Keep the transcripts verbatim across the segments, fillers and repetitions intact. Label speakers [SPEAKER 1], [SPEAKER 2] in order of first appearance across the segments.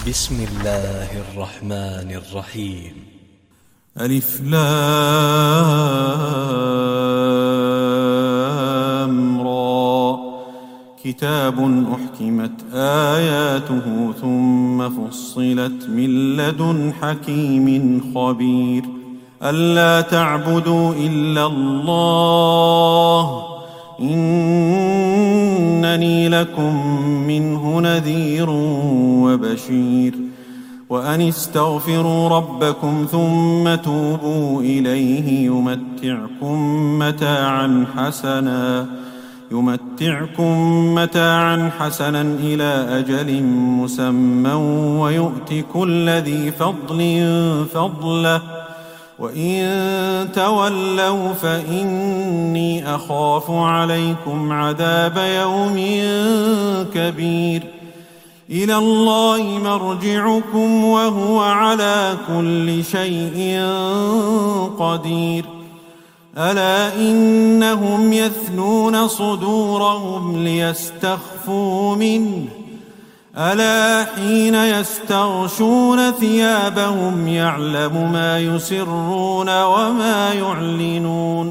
[SPEAKER 1] بسم الله الرحمن الرحيم.
[SPEAKER 2] ألف لام را. كتاب أحكمت آياته ثم فصلت من لدن حكيم خبير. ألا تعبدوا إلا الله إنني لكم منه نذير وبشير. وأن استغفروا ربكم ثم توبوا إليه يمتعكم متاعا حسنا يمتعكم متاعا حسنا إلى أجل مسمى ويؤت كل ذي فضل فضله وإن تولوا فإني أخاف عليكم عذاب يوم كبير. إلى الله مرجعكم وهو على كل شيء قدير. ألا إنهم يثنون صدورهم ليستخفوا منه ألا حين يستغشون ثيابهم يعلم ما يسرون وما يعلنون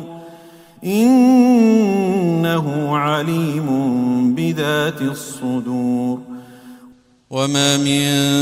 [SPEAKER 2] إنه عليم بذات الصدور.
[SPEAKER 3] وما من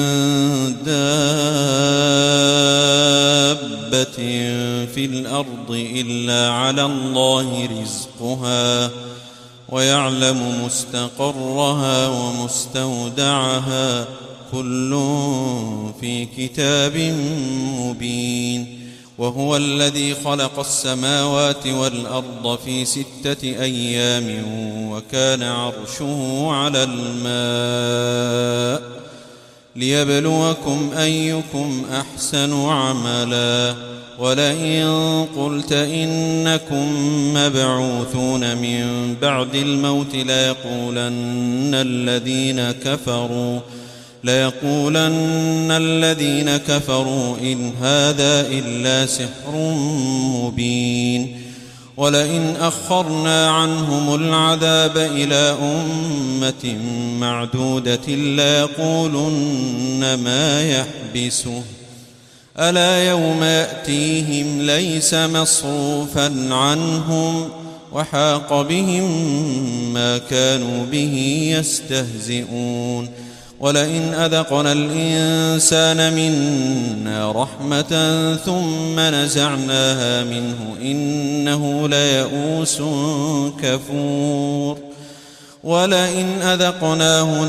[SPEAKER 3] دابة في الأرض إلا على الله رزقها ويعلم مستقرها ومستودعها كل في كتاب مبين. وهو الذي خلق السماوات والأرض في ستة أيام وكان عرشه على الماء ليبلوكم أيكم أحسن عملا. ولئن قلت إنكم مبعوثون من بعد الموت ليقولن الذين كفروا ليقولن الذين كفروا إن هذا إلا سحر مبين. ولئن أخرنا عنهم العذاب إلى أمة معدودة ليقولن ما يحبسه ألا يوم يأتيهم ليس مصروفا عنهم وحاق بهم ما كانوا به يستهزئون. ولئن أذقنا الإنسان منا رحمة ثم نزعناها منه إنه ليئوس كفور. ولئن أذقناه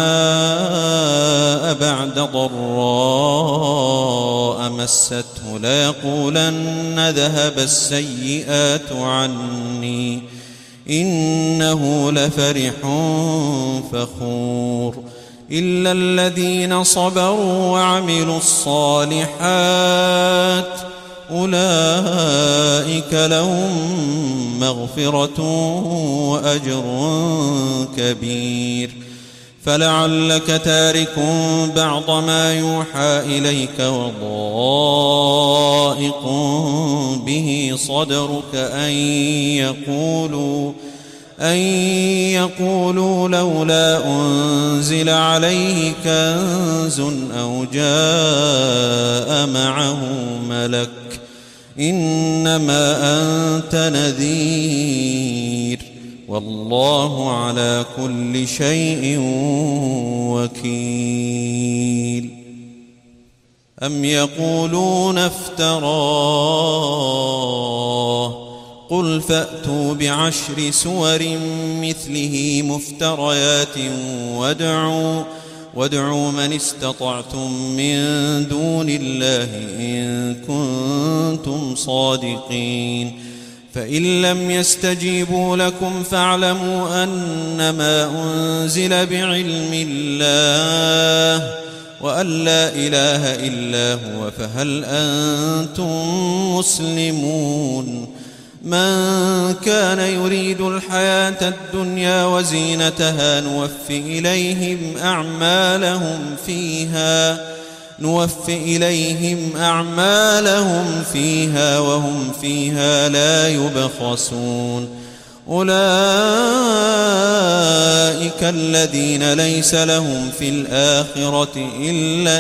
[SPEAKER 3] نعماء بعد ضراء مسته ليقولن ذهب السيئات عني إنه لفرح فخور. إلا الذين صبروا وعملوا الصالحات أولئك لهم مغفرة وأجر كبير. فلعلك تارك بعض ما يوحى إليك وضائق به صدرك أن يقولوا أن يقولوا لولا أنزل عليه كنز أو جاء معه ملك إنما أنت نذير والله على كل شيء وكيل. أم يقولون افتراه قل فأتوا بعشر سور مثله مفتريات وادعوا, وادعوا من استطعتم من دون الله إن كنتم صادقين. فإن لم يستجيبوا لكم فاعلموا أنما أنزل بعلم الله وأن لا إله إلا هو فهل أنتم مسلمون. من كان يريد الحياة الدنيا وزينتها نوف إليهم أعمالهم فيها نوف إليهم أعمالهم فيها وهم فيها لا يبخسون. أولئك الذين ليس لهم في الآخرة إلا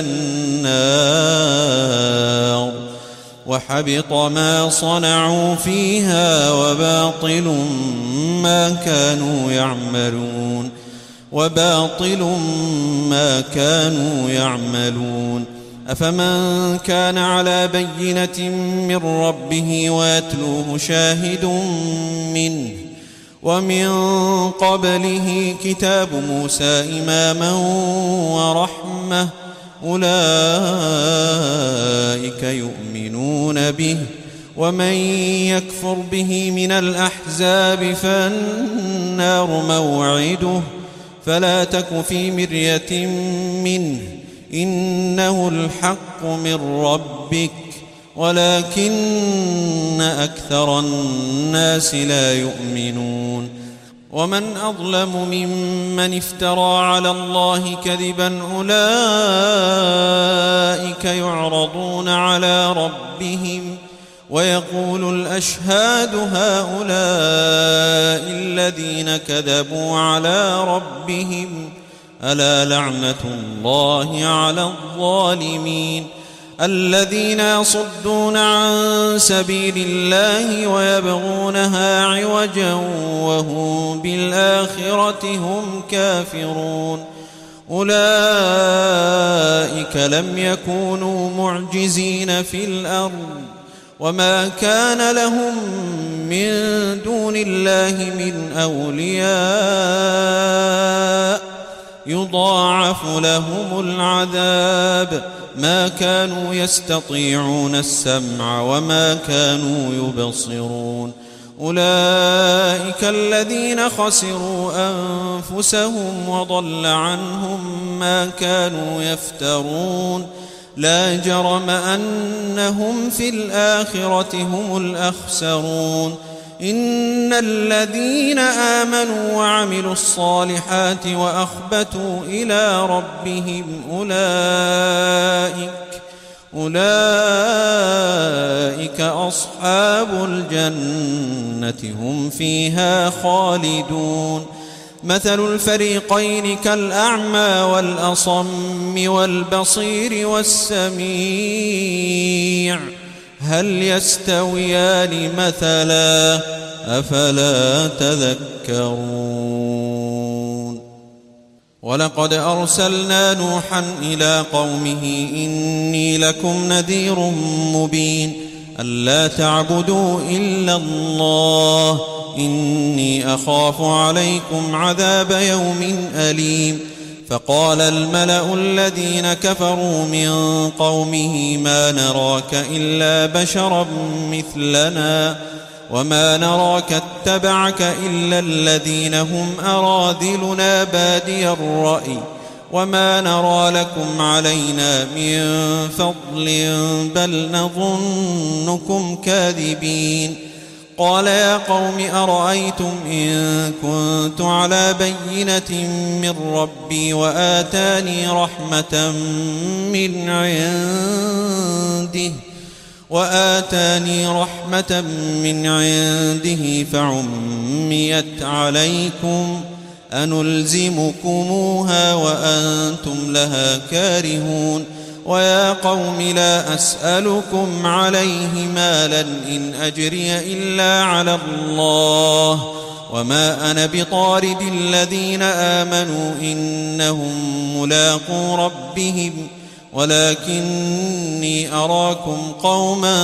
[SPEAKER 3] النار وحبط ما صنعوا فيها وباطل ما كانوا يعملون وباطل ما كانوا يعملون أفمن كان على بينة من ربه ويتلوه شاهد منه ومن قبله كتاب موسى إماما ورحمة أولئك يؤمنون به ومن يكفر به من الأحزاب فالنار موعده فلا تك في مرية منه إنه الحق من ربك ولكن أكثر الناس لا يؤمنون ومن أظلم ممن افترى على الله كذبا أولئك يعرضون على ربهم ويقول الأشهاد هؤلاء الذين كذبوا على ربهم ألا لعنة الله على الظالمين الذين يصدون عن سبيل الله ويبغونها عوجا وهم بالآخرة هم كافرون أولئك لم يكونوا معجزين في الأرض وما كان لهم من دون الله من أولياء يضاعف لهم العذاب ما كانوا يستطيعون السمع وما كانوا يبصرون أولئك الذين خسروا أنفسهم وضل عنهم ما كانوا يفترون لا جرم أنهم في الآخرة هم الأخسرون إن الذين آمنوا وعملوا الصالحات وأخبتوا إلى ربهم أولئك أولئك أصحاب الجنة هم فيها خالدون مثل الفريقين كالأعمى والأصم والبصير والسميع هل يستويان مثلا أفلا تذكرون ولقد أرسلنا نوحا إلى قومه إني لكم نذير مبين ألا تعبدوا إلا الله إني أخاف عليكم عذاب يوم أليم فقال الملأ الذين كفروا من قومه ما نراك إلا بشرا مثلنا وما نراك اتبعك إلا الذين هم أراذلنا بادي الرأي وما نرى لكم علينا من فضل بل نظنكم كاذبين قال يا قوم أرأيتم إن كنت على بينة من ربي وآتاني رحمة من عنده وآتاني رحمة من عنده فعميت عليكم أنلزمكموها وأنتم لها كارهون ويا قوم لا أسألكم عليه مالا إن أجري إلا على الله وما أنا بطارد الذين آمنوا إنهم ملاقو ربهم ولكني أراكم قوما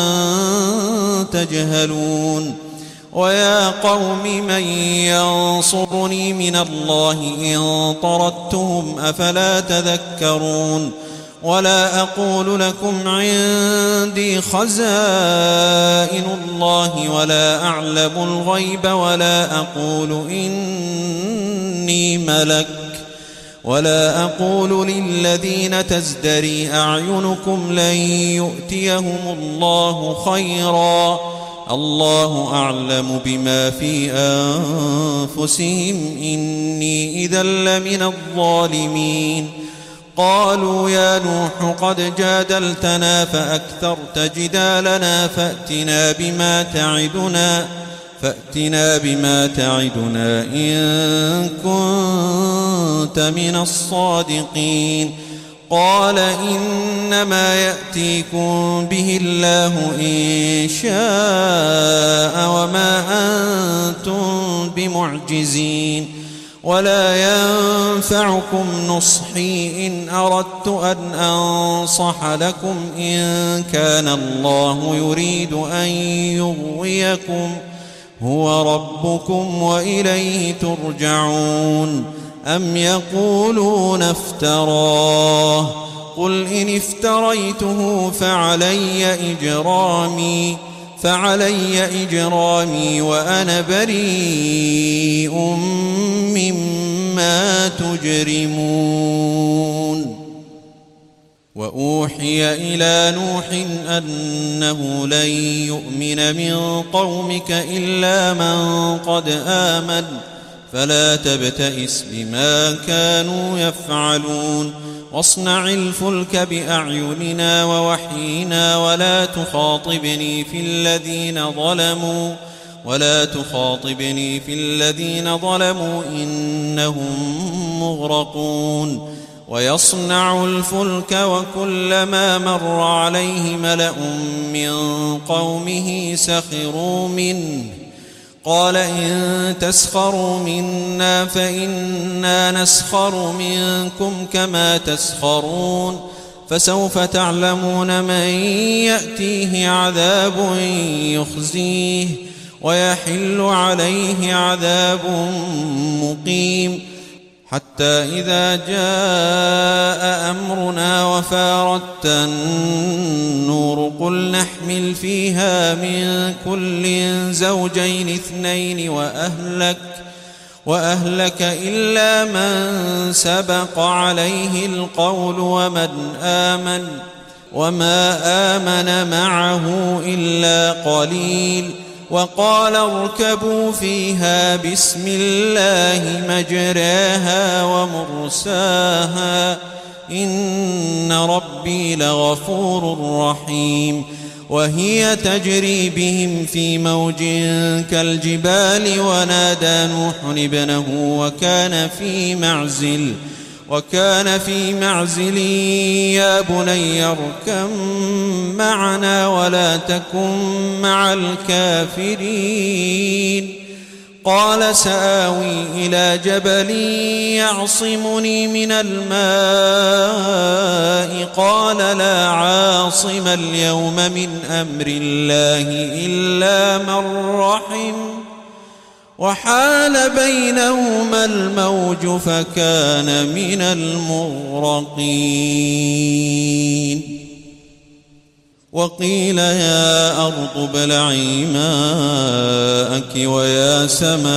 [SPEAKER 3] تجهلون ويا قوم من ينصرني من الله إن طردتهم أفلا تذكرون ولا أقول لكم عندي خزائن الله ولا أعلم الغيب ولا أقول إني ملك ولا أقول للذين تزدري أعينكم لن يؤتيهم الله خيرا الله أعلم بما في أنفسهم إني إذا لمن الظالمين قالوا يا نوح قد جادلتنا فأكثرت جدالنا فأتنا بما تعدنا فأتنا بما تعدنا إن كنت من الصادقين. قال إنما يأتيكم به الله إن شاء وما أنتم بمعجزين، ولا ينفعكم نصحي إن أردت أن أنصح لكم إن كان الله يريد أن يغويكم هو ربكم وإليه ترجعون. أم يقولون افتراه قل إن افتريته فعلي إجرامي فعلي إجرامي وأنا بريء مما تجرمون. وأوحي إلى نوح أنه لن يؤمن من قومك إلا من قد آمن فلا تبتئس بما كانوا يفعلون. واصنع الفلك بأعيننا ووحينا ولا تخاطبني في الذين ظلموا ولا تخاطبني في الذين ظلموا إنهم مغرقون. ويصنع الفلك وكلما مر عليه ملأ من قومه سخروا منه قال إن تسخروا منا فإنا نسخر منكم كما تسخرون. فسوف تعلمون من يأتيه عذاب يخزيه ويحل عليه عذاب مقيم. حتى إذا جاء أمرنا وفارت النور قل نحمل فيها من كل زوجين اثنين وأهلك, وأهلك إلا من سبق عليه القول ومن آمن وما آمن معه إلا قليل. وقال اركبوا فيها بسم الله مجراها ومرساها إن ربي لغفور رحيم. وهي تجري بهم في موج كالجبال ونادى نوح ابنه وكان في معزل وكان في معزل يا بني اركب معنا ولا تكن مع الكافرين. قال سآوي إلى جبل يعصمني من الماء قال لا عاصم اليوم من أمر الله إلا من رحم وحال بينهما الموج فكان من المغرقين. وقيل يا أرض ابلعي ماءك ويا سماء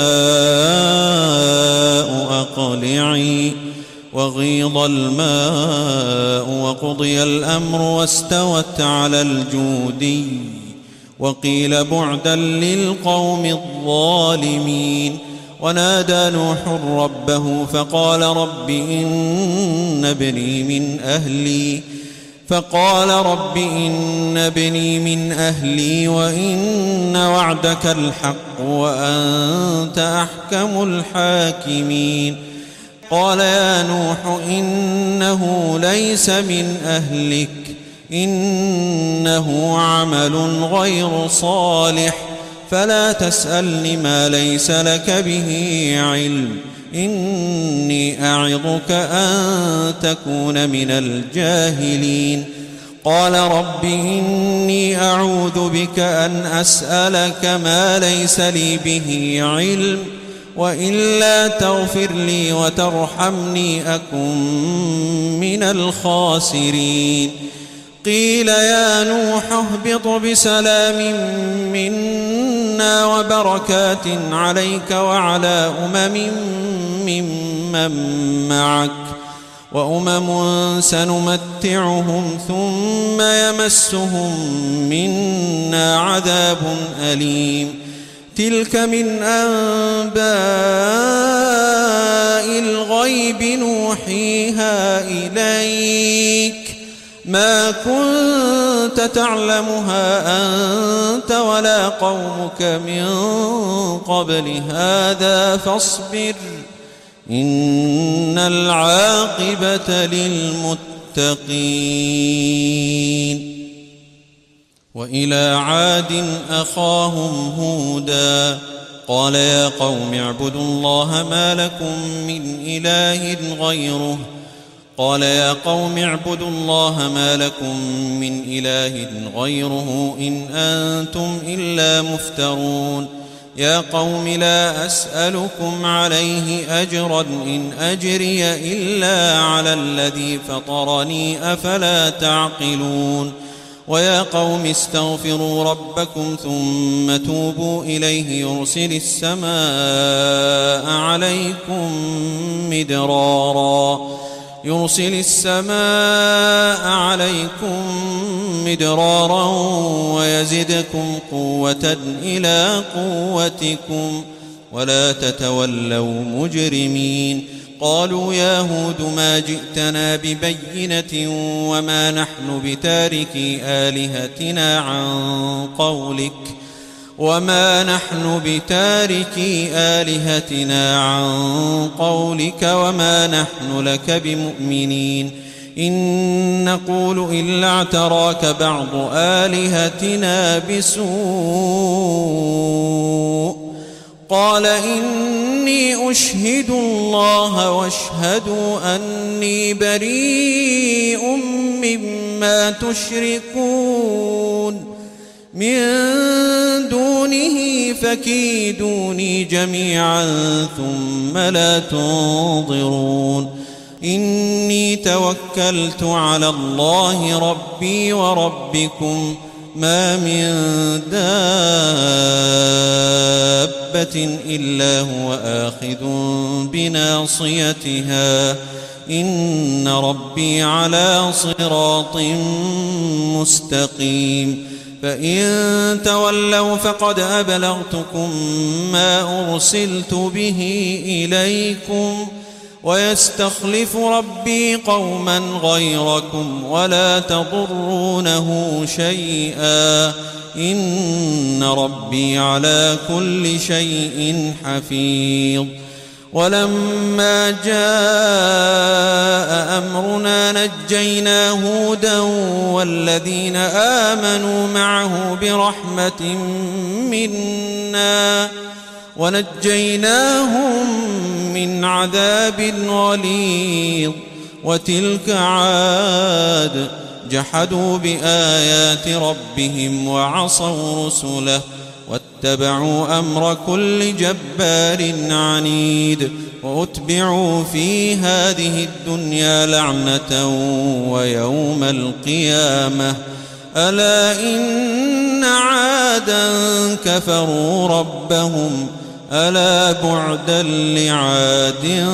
[SPEAKER 3] أقلعي وغيض الماء وقضي الأمر واستوت على الجودي. وقيل بعدا للقوم الظالمين. ونادى نوح ربه فقال رب إن ابني من أهلي فقال رب إن ابني من أهلي وإن وعدك الحق وأنت أحكم الحاكمين. قال يا نوح إنه ليس من أهلك إنه عمل غير صالح فلا تسألني ما ليس لك به علم إني أعظك أن تكون من الجاهلين. قال رب إني أعوذ بك أن أسألك ما ليس لي به علم وإلا تغفر لي وترحمني أكن من الخاسرين. قيل يا نوح اهبط بسلام منا وبركات عليك وعلى أمم ممن معك وأمم سنمتعهم ثم يمسهم منا عذاب أليم. تلك من أنباء الغيب نوحيها إليك ما كنت تعلمها أنت ولا قومك من قبل هذا فاصبر إن العاقبة للمتقين. وإلى عاد أخاهم هودا قال يا قوم اعبدوا الله ما لكم من إله غيره قال يا قوم اعبدوا الله ما لكم من إله غيره إن أنتم إلا مفترون. يا قوم لا أسألكم عليه أجرا إن أجري إلا على الذي فطرني أفلا تعقلون. ويا قوم استغفروا ربكم ثم توبوا إليه يرسل السماء عليكم مدرارا يرسل السماء عليكم مدرارا ويزدكم قوة إلى قوتكم ولا تتولوا مجرمين. قالوا يا هود ما جئتنا ببينة وما نحن بتاركي آلهتنا عن قولك وما نحن بتاركي آلهتنا عن قولك وما نحن لك بمؤمنين إن نقول إلا اعتراك بعض آلهتنا بسوء قال إني أشهد الله واشهدوا أني بريء مما تشركون من دونه فكيدوني جميعا ثم لا تنظرون. إني توكلت على الله ربي وربكم ما من دابة إلا هو آخذ بناصيتها إن ربي على صراط مستقيم. فإن تولوا فقد أبلغتكم ما أرسلت به إليكم ويستخلف ربي قوما غيركم ولا تضرونه شيئا إن ربي على كل شيء حفيظ. ولما جاء أمرنا نجينا هودا والذين آمنوا معه برحمة منا ونجيناهم من عذاب غليظ. وتلك عاد جحدوا بآيات ربهم وعصوا رسله واتبعوا أمر كل جبار عنيد وأتبعوا في هذه الدنيا لعنة ويوم القيامة ألا إن عادا كفروا ربهم ألا بعدا لعاد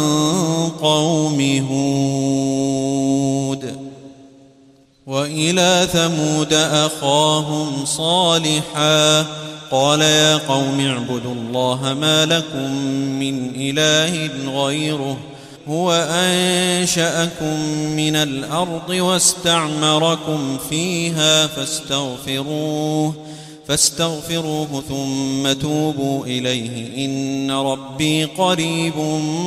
[SPEAKER 3] قوم هود. وإلى ثمود أخاهم صالحا قال يا قوم اعبدوا الله ما لكم من إله غيره هو أنشأكم من الأرض واستعمركم فيها فاستغفروه فاستغفروه ثم توبوا إليه إن ربي قريب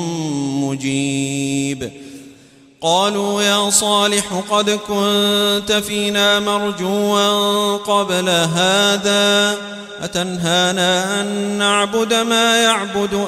[SPEAKER 3] مجيب. قالوا يا صالح قد كنت فينا مرجوا قبل هذا أتنهانا أن نعبد ما يعبد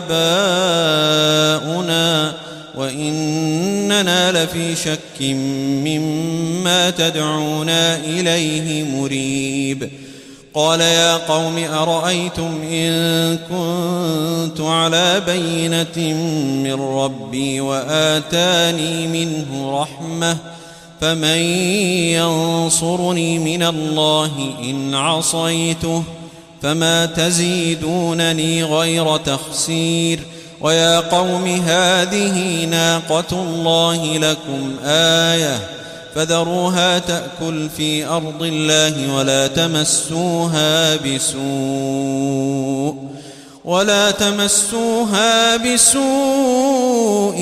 [SPEAKER 3] آباؤنا وإننا لفي شك مما تدعونا إليه مريب. قال يا قوم أرأيتم إن كنت على بينة من ربي وآتاني منه رحمة فمن ينصرني من الله إن عصيته فما تزيدونني غير تخسير. ويا قوم هذه ناقة الله لكم آية فذروها تأكل في أرض الله ولا تمسوها بسوء ولا تمسوها بسوء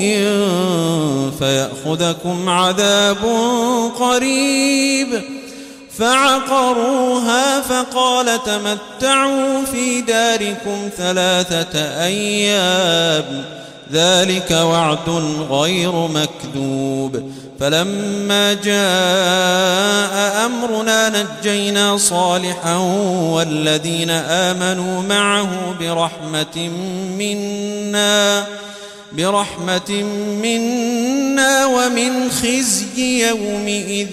[SPEAKER 3] فيأخذكم عذاب قريب فعقروها فقال تمتعوا في داركم ثلاثة أيام ذلك وعد غير مكذوب فلما جاء أمرنا نجينا صالحا والذين آمنوا معه برحمة منا برحمة منا ومن خزي يومئذ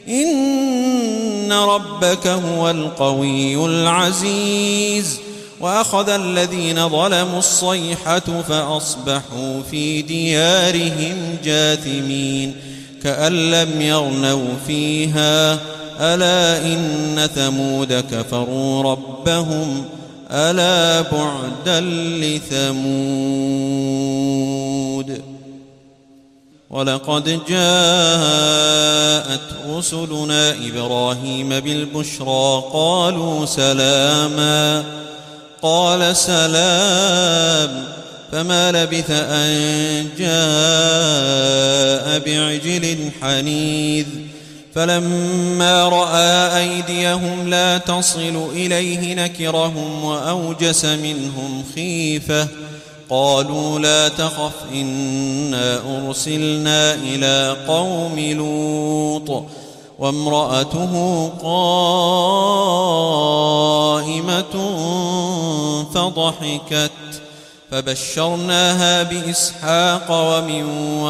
[SPEAKER 3] إن ربك هو القوي العزيز وأخذ الذين ظلموا الصيحة فأصبحوا في ديارهم جاثمين كأن لم يغنوا فيها ألا إن ثمود كفروا ربهم ألا بعدا لثمود ولقد جاءت رسلنا إبراهيم بالبشرى قالوا سلاما قال سلام فما لبث أن جاء بعجل حنيذ فلما رأى أيديهم لا تصل إليه نكرهم وأوجس منهم خيفة قالوا لا تخف إنا أرسلنا إلى قوم لوط وامرأته قائمة فضحكت فبشرناها بإسحاق ومن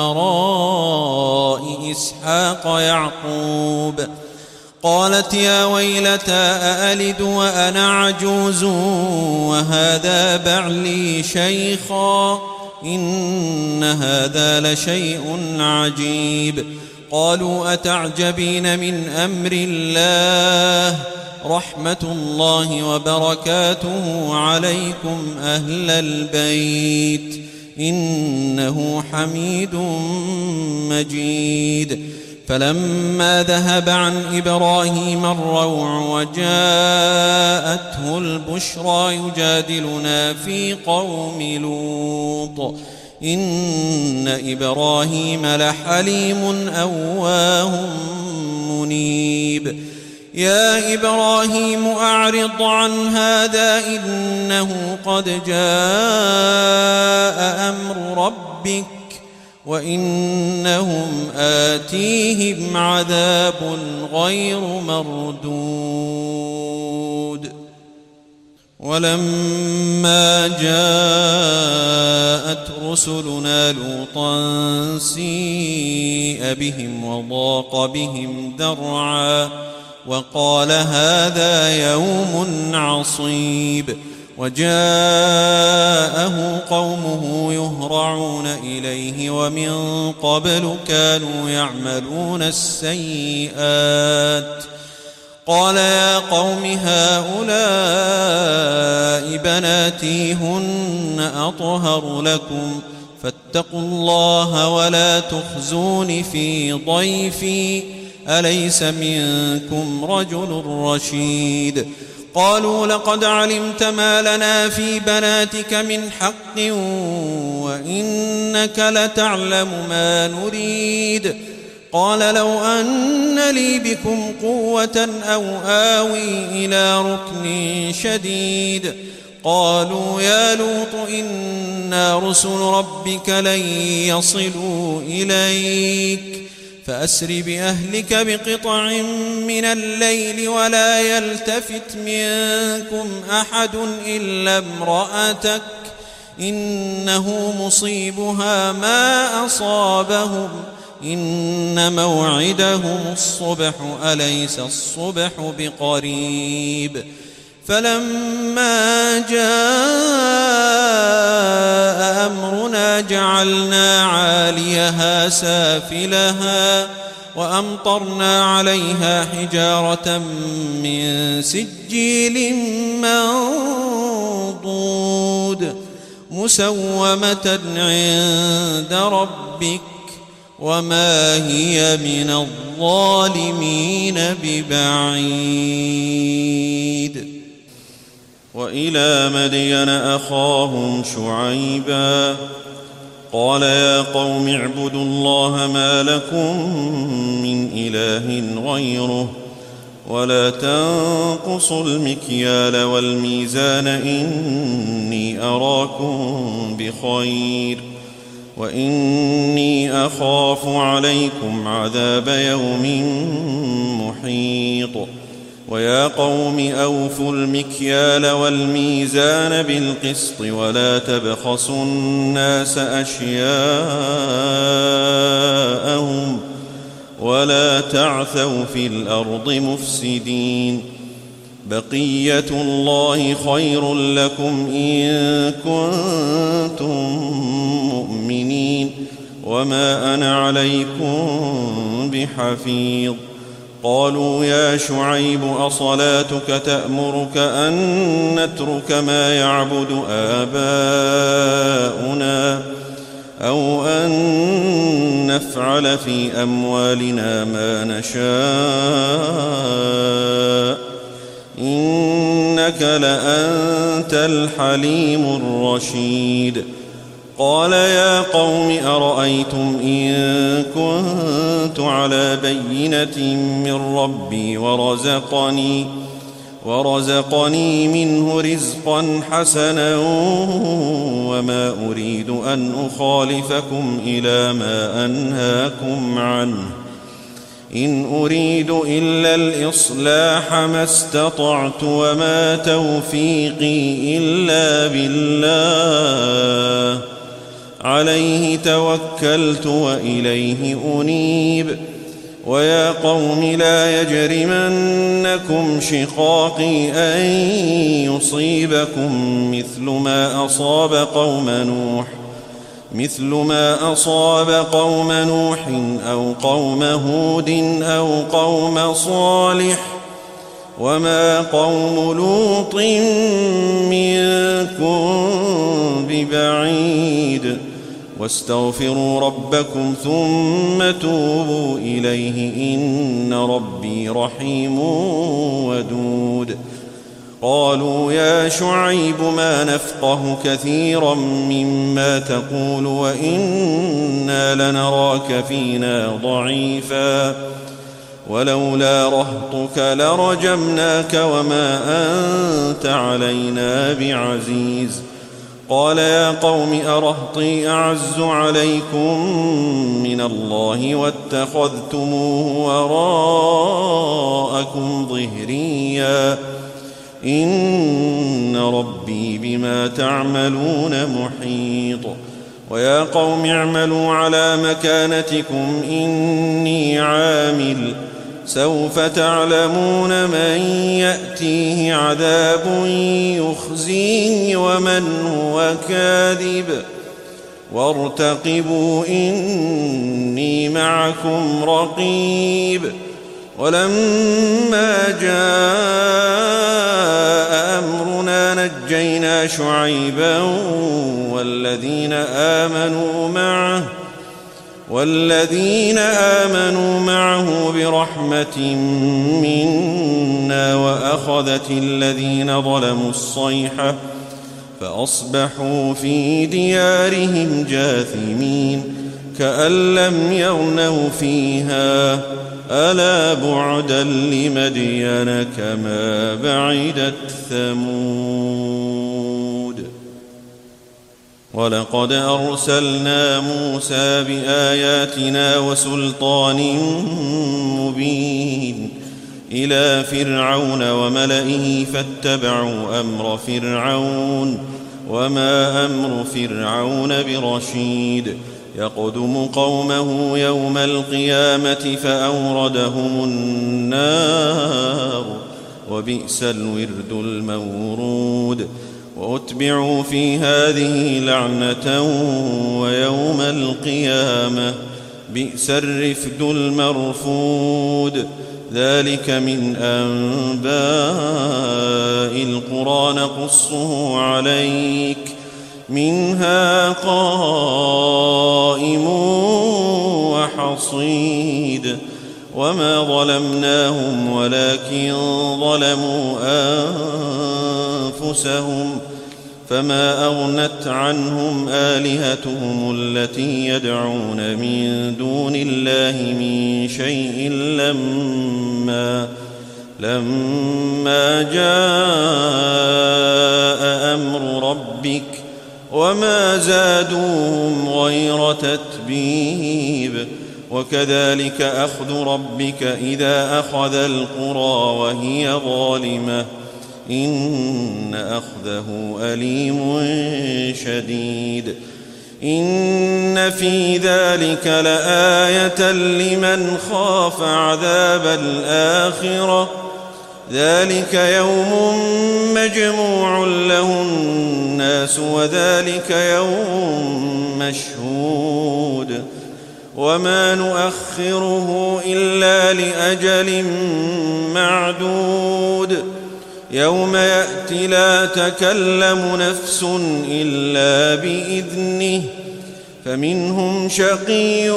[SPEAKER 3] وراء إسحاق يعقوب قالت يا ويلتى أألد وأنا عجوز وهذا بعلي شيخا إن هذا لشيء عجيب قالوا أتعجبين من أمر الله رحمة الله وبركاته عليكم أهل البيت إنه حميد مجيد فلما ذهب عن إبراهيم الروع وجاءته البشرى يجادلنا في قوم لوط إن إبراهيم لحليم أواه منيب يا إبراهيم أعرض عن هذا إنه قد جاء أمر ربك وإنهم آتيهم عذاب غير مردود ولما جاءت رسلنا لوطا سيء بهم وضاق بهم ذرعا وقال هذا يوم عصيب وجاءه قومه يهرعون إليه ومن قبل كانوا يعملون السيئات قال يا قوم هؤلاء بناتي هن أطهر لكم فاتقوا الله ولا تخزون في ضيفي أليس منكم رجل رشيد قالوا لقد علمت ما لنا في بناتك من حق وإنك لتعلم ما نريد قال لو أن لي بكم قوة أو آوي إلى ركن شديد قالوا يا لوط إنا رسل ربك لن يصلوا إليك فأسر بأهلك بقطع من الليل ولا يلتفت منكم أحد إلا امرأتك إنه مصيبها ما أصابهم إن موعدهم الصبح أليس الصبح بقريب فلما جاء أمرنا جعلنا عاليها سافلها وأمطرنا عليها حجارة من سجيل منضود مسومة عند ربك وما هي من الظالمين ببعيد وإلى مدين أخاهم شعيبا قال يا قوم اعبدوا الله ما لكم من إله غيره ولا تنقصوا المكيال والميزان إني أراكم بخير وإني أخاف عليكم عذاب يوم محيط ويا قوم أوفوا المكيال والميزان بالقسط ولا تبخسوا الناس أشياءهم ولا تعثوا في الأرض مفسدين بقية الله خير لكم إن كنتم مؤمنين وما أنا عليكم بحفيظ قالوا يا شعيب أصلاتك تأمرك أن نترك ما يعبد آباؤنا أو أن نفعل في أموالنا ما نشاء إنك لأنت الحليم الرشيد قال يا قوم أرأيتم إن كنت على بينة من ربي ورزقني ورزقني منه رزقا حسنا وما أريد أن أخالفكم إلى ما أنهاكم عنه إن أريد إلا الإصلاح ما استطعت وما توفيقي إلا بالله عليه توكلت وإليه أنيب ويا قوم لا يجرمنكم شقاقي أن يصيبكم مثل ما أصاب قوم نوح مثل ما أصاب قوم نوح أو قوم هود أو قوم صالح وما قوم لوط منكم ببعيد واستغفروا ربكم ثم توبوا إليه إن ربي رحيم ودود قالوا يا شعيب ما نفقه كثيرا مما تقول وإنا لنراك فينا ضعيفا ولولا رهطك لرجمناك وما أنت علينا بعزيز قال يا قوم أرهطي أعز عليكم من الله واتخذتموه وراءكم ظهريا إن ربي بما تعملون محيط ويا قوم اعملوا على مكانتكم إني عامل سوف تعلمون من يأتيه عذاب يخزيه ومن هو كاذب وارتقبوا إني معكم رقيب ولما جاء أمرنا نجينا شعيبا والذين آمنوا معه والذين آمنوا معه برحمة منا وأخذت الذين ظلموا الصيحة فأصبحوا في ديارهم جاثمين كأن لم يغنوا فيها ألا بعدا لمدين كما بعدت ثمود ولقد أرسلنا موسى بآياتنا وسلطان مبين إلى فرعون وملئه فاتبعوا أمر فرعون وما أمر فرعون برشيد يقدم قومه يوم القيامة فأوردهم النار وبئس الورد المورود وأتبعوا في هذه لعنة ويوم القيامة بئس الرفد المرفود ذلك من أنباء القرى نقصه عليك منها قائم وحصيد وما ظلمناهم ولكن ظلموا أنفسهم فما أغنت عنهم آلهتهم التي يدعون من دون الله من شيء لما لما جاء أمر ربك وما زادوهم غير تتبيب وكذلك أخذ ربك إذا أخذ القرى وهي ظالمة إن أخذه أليم شديد إن في ذلك لآية لمن خاف عذاب الآخرة ذلك يوم مجموع له الناس وذلك يوم مشهود وما نؤخره إلا لأجل معدود يوم يأتي لا تكلم نفس إلا بإذنه فمنهم شقي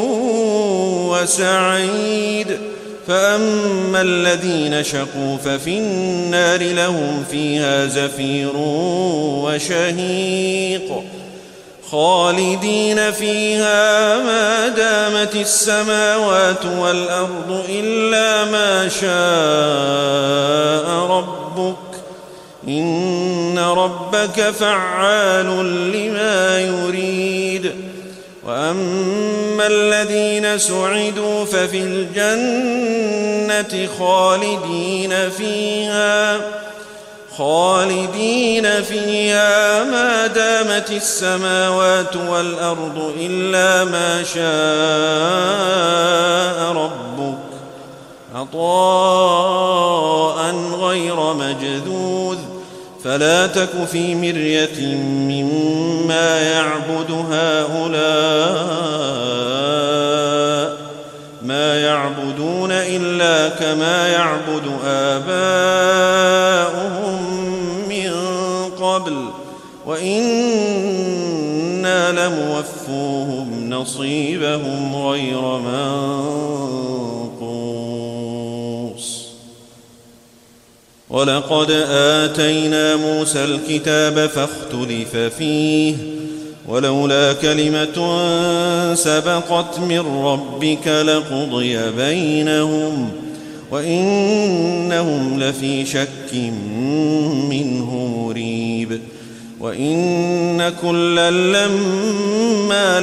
[SPEAKER 3] وسعيد فأما الذين شقوا ففي النار لهم فيها زفير وشهيق خالدين فيها ما دامت السماوات والأرض إلا ما شاء ربك إن ربك فعال لما يريد وأما الذين سعدوا ففي الجنة خالدين فيها خالدين فيها ما دامت السماوات والأرض إلا ما شاء ربك عطاء غير مجذوذ فلا تك في مرية مما يعبد هؤلاء ما يعبدون إلا كما يعبد آباؤهم من قبل وإنا لموفوهم نصيبهم غير منقوص ولقد آتينا موسى الكتاب فاختلف فيه ولولا كلمة سبقت من ربك لقضي بينهم وإنهم لفي شك منه مريب وإن كلا لما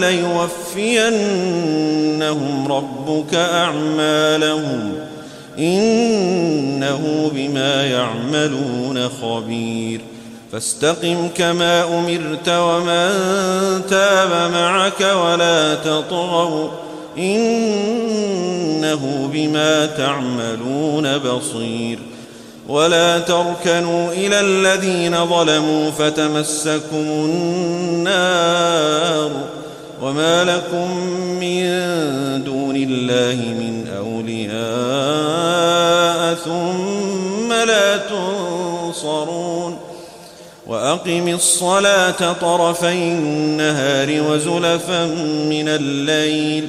[SPEAKER 3] ليوفينهم ربك أعمالهم إنه بما يعملون خبير فاستقم كما أمرت ومن تاب معك ولا تطغوا إنه بما تعملون بصير ولا تركنوا إلى الذين ظلموا فتمسكم النار وما لكم من دون الله من أولياء ثم لا تنصرون وأقم الصلاة طرفي النهار وزلفا من الليل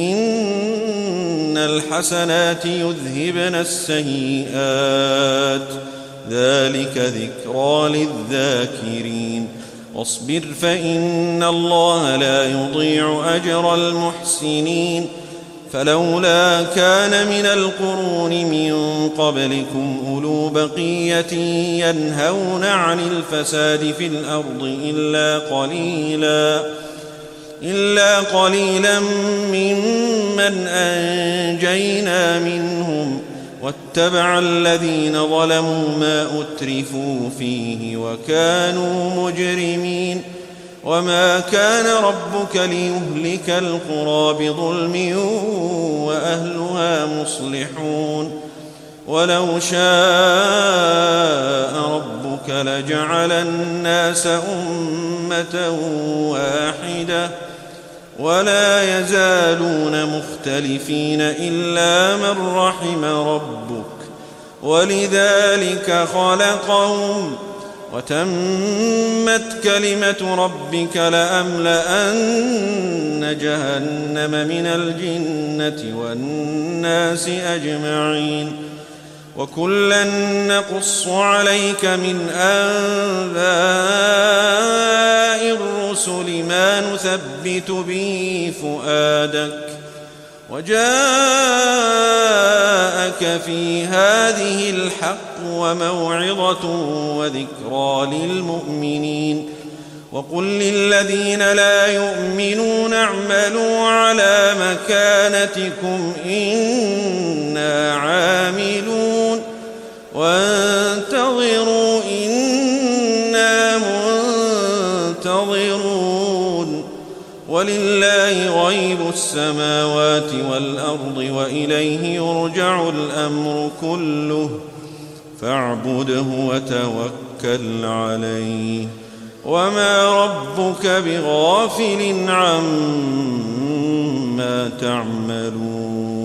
[SPEAKER 3] إن الحسنات يذهبن السيئات ذلك ذكرى للذاكرين واصبر فإن الله لا يضيع أجر المحسنين فلولا كان من القرون من قبلكم أولو بقية ينهون عن الفساد في الأرض إلا قليلا إلا قليلا ممن أنجينا منهم واتبع الذين ظلموا ما أترفوا فيه وكانوا مجرمين وما كان ربك ليهلك القرى بظلم وأهلها مصلحون ولو شاء ربك لجعل الناس أمة واحدة ولا يزالون مختلفين إلا من رحم ربك ولذلك خلقهم وتمت كلمة ربك لأملأن جهنم من الجنة والناس أجمعين وكلا نقص عليك من أنباء الرسل ما نثبت به فؤادك وجاءك في هذه الحق وموعظة وذكرى للمؤمنين وقل للذين لا يؤمنون اعملوا على مكانتكم إنا عاملون وانتظروا إنا منتظرون ولله غيب السماوات والأرض وإليه يرجع الأمر كله فاعبده وتوكل عليه وما ربك بغافل عما تعملون